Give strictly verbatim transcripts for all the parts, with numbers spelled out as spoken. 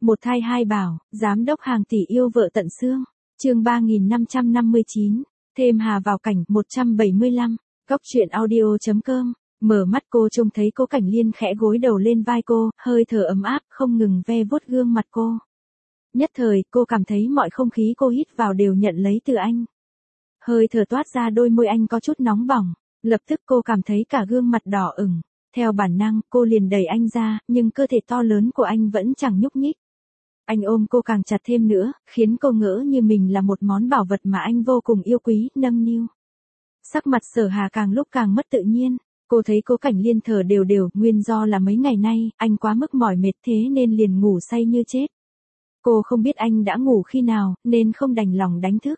Một thai hai bảo, giám đốc hàng tỷ yêu vợ tận xương. Chương ba nghìn năm trăm năm mươi chín, thêm Hà vào cảnh một trăm bảy mươi lăm, góc truyện audio chấm com. Mở mắt cô trông thấy Cố Cảnh Liên khẽ gối đầu lên vai cô, hơi thở ấm áp không ngừng ve vuốt gương mặt cô. Nhất thời, cô cảm thấy mọi không khí cô hít vào đều nhận lấy từ anh. Hơi thở toát ra đôi môi anh có chút nóng bỏng, lập tức cô cảm thấy cả gương mặt đỏ ửng. Theo bản năng, cô liền đẩy anh ra, nhưng cơ thể to lớn của anh vẫn chẳng nhúc nhích. Anh ôm cô càng chặt thêm nữa, khiến cô ngỡ như mình là một món bảo vật mà anh vô cùng yêu quý, nâng niu. Sắc mặt Sở Hà càng lúc càng mất tự nhiên, cô thấy Cố Cảnh Liên thở đều đều, nguyên do là mấy ngày nay, anh quá mức mỏi mệt thế nên liền ngủ say như chết. Cô không biết anh đã ngủ khi nào, nên không đành lòng đánh thức.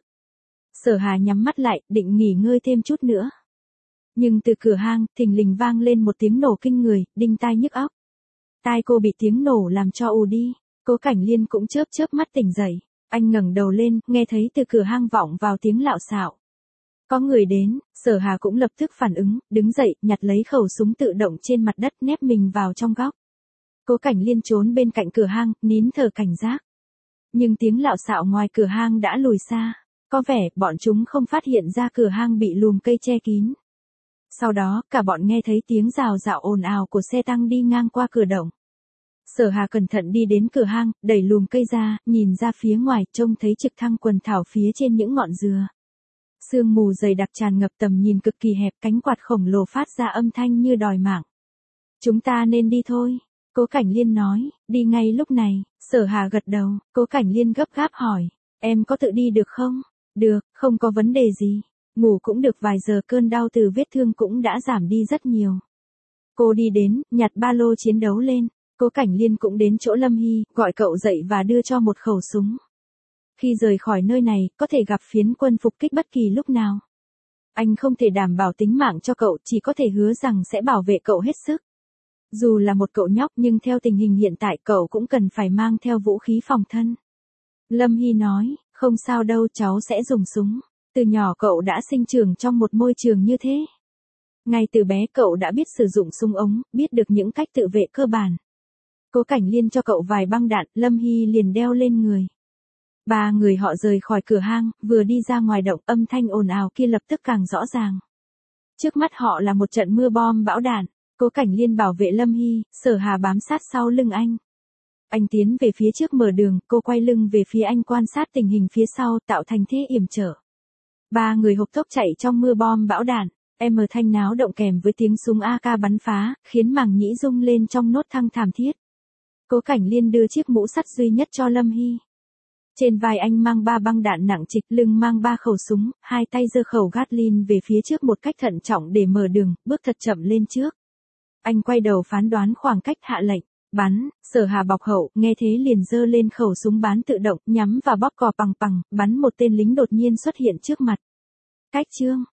Sở Hà nhắm mắt lại, định nghỉ ngơi thêm chút nữa. Nhưng từ cửa hang, thình lình vang lên một tiếng nổ kinh người, đinh tai nhức óc. Tai cô bị tiếng nổ làm cho ù đi, Cố Cảnh Liên cũng chớp chớp mắt tỉnh dậy. Anh ngẩng đầu lên, nghe thấy từ cửa hang vọng vào tiếng lạo xạo. Có người đến, Sở Hà cũng lập tức phản ứng, đứng dậy, nhặt lấy khẩu súng tự động trên mặt đất nép mình vào trong góc. Cố Cảnh Liên trốn bên cạnh cửa hang, nín thở cảnh giác. Nhưng tiếng lạo xạo ngoài cửa hang đã lùi xa, có vẻ bọn chúng không phát hiện ra cửa hang bị lùm cây che kín. Sau đó, cả bọn nghe thấy tiếng rào rạo ồn ào của xe tăng đi ngang qua cửa động. Sở Hà cẩn thận đi đến cửa hang, đẩy lùm cây ra, nhìn ra phía ngoài, trông thấy trực thăng quần thảo phía trên những ngọn dừa. Sương mù dày đặc tràn ngập tầm nhìn cực kỳ hẹp, cánh quạt khổng lồ phát ra âm thanh như đòi mạng. Chúng ta nên đi thôi, Cố Cảnh Liên nói, đi ngay lúc này. Sở Hà gật đầu, Cố Cảnh Liên gấp gáp hỏi, em có tự đi được không? Được, không có vấn đề gì. Ngủ cũng được vài giờ, cơn đau từ vết thương cũng đã giảm đi rất nhiều. Cô đi đến, nhặt ba lô chiến đấu lên. Cố Cảnh Liên cũng đến chỗ Lâm Hy, gọi cậu dậy và đưa cho một khẩu súng. Khi rời khỏi nơi này, có thể gặp phiến quân phục kích bất kỳ lúc nào. Anh không thể đảm bảo tính mạng cho cậu, chỉ có thể hứa rằng sẽ bảo vệ cậu hết sức. Dù là một cậu nhóc nhưng theo tình hình hiện tại cậu cũng cần phải mang theo vũ khí phòng thân. Lâm Hy nói, không sao đâu, cháu sẽ dùng súng. Từ nhỏ cậu đã sinh trưởng trong một môi trường như thế. Ngay từ bé cậu đã biết sử dụng súng ống, biết được những cách tự vệ cơ bản. Cố Cảnh Liên cho cậu vài băng đạn, Lâm Hy liền đeo lên người. Ba người họ rời khỏi cửa hang, vừa đi ra ngoài động, âm thanh ồn ào kia lập tức càng rõ ràng. Trước mắt họ là một trận mưa bom bão đạn. Cố Cảnh Liên bảo vệ Lâm Hy, Sở Hà bám sát sau lưng anh. Anh tiến về phía trước mở đường, cô quay lưng về phía anh quan sát tình hình phía sau, tạo thành thế yểm trở. Ba người hộc tốc chạy trong mưa bom bão đạn, em thanh náo động kèm với tiếng súng a ca bắn phá, khiến màng nhĩ rung lên trong nốt thăng thảm thiết. Cố Cảnh Liên đưa chiếc mũ sắt duy nhất cho Lâm Hy. Trên vai anh mang ba băng đạn nặng trịch, lưng mang ba khẩu súng, hai tay giơ khẩu Gatling về phía trước một cách thận trọng để mở đường, bước thật chậm lên trước. Anh quay đầu phán đoán khoảng cách, hạ lệnh, bắn. Sở Hà bọc hậu, nghe thế liền giơ lên khẩu súng bán tự động, nhắm vào bóp cò pằng pằng, bắn một tên lính đột nhiên xuất hiện trước mặt. Cách chương,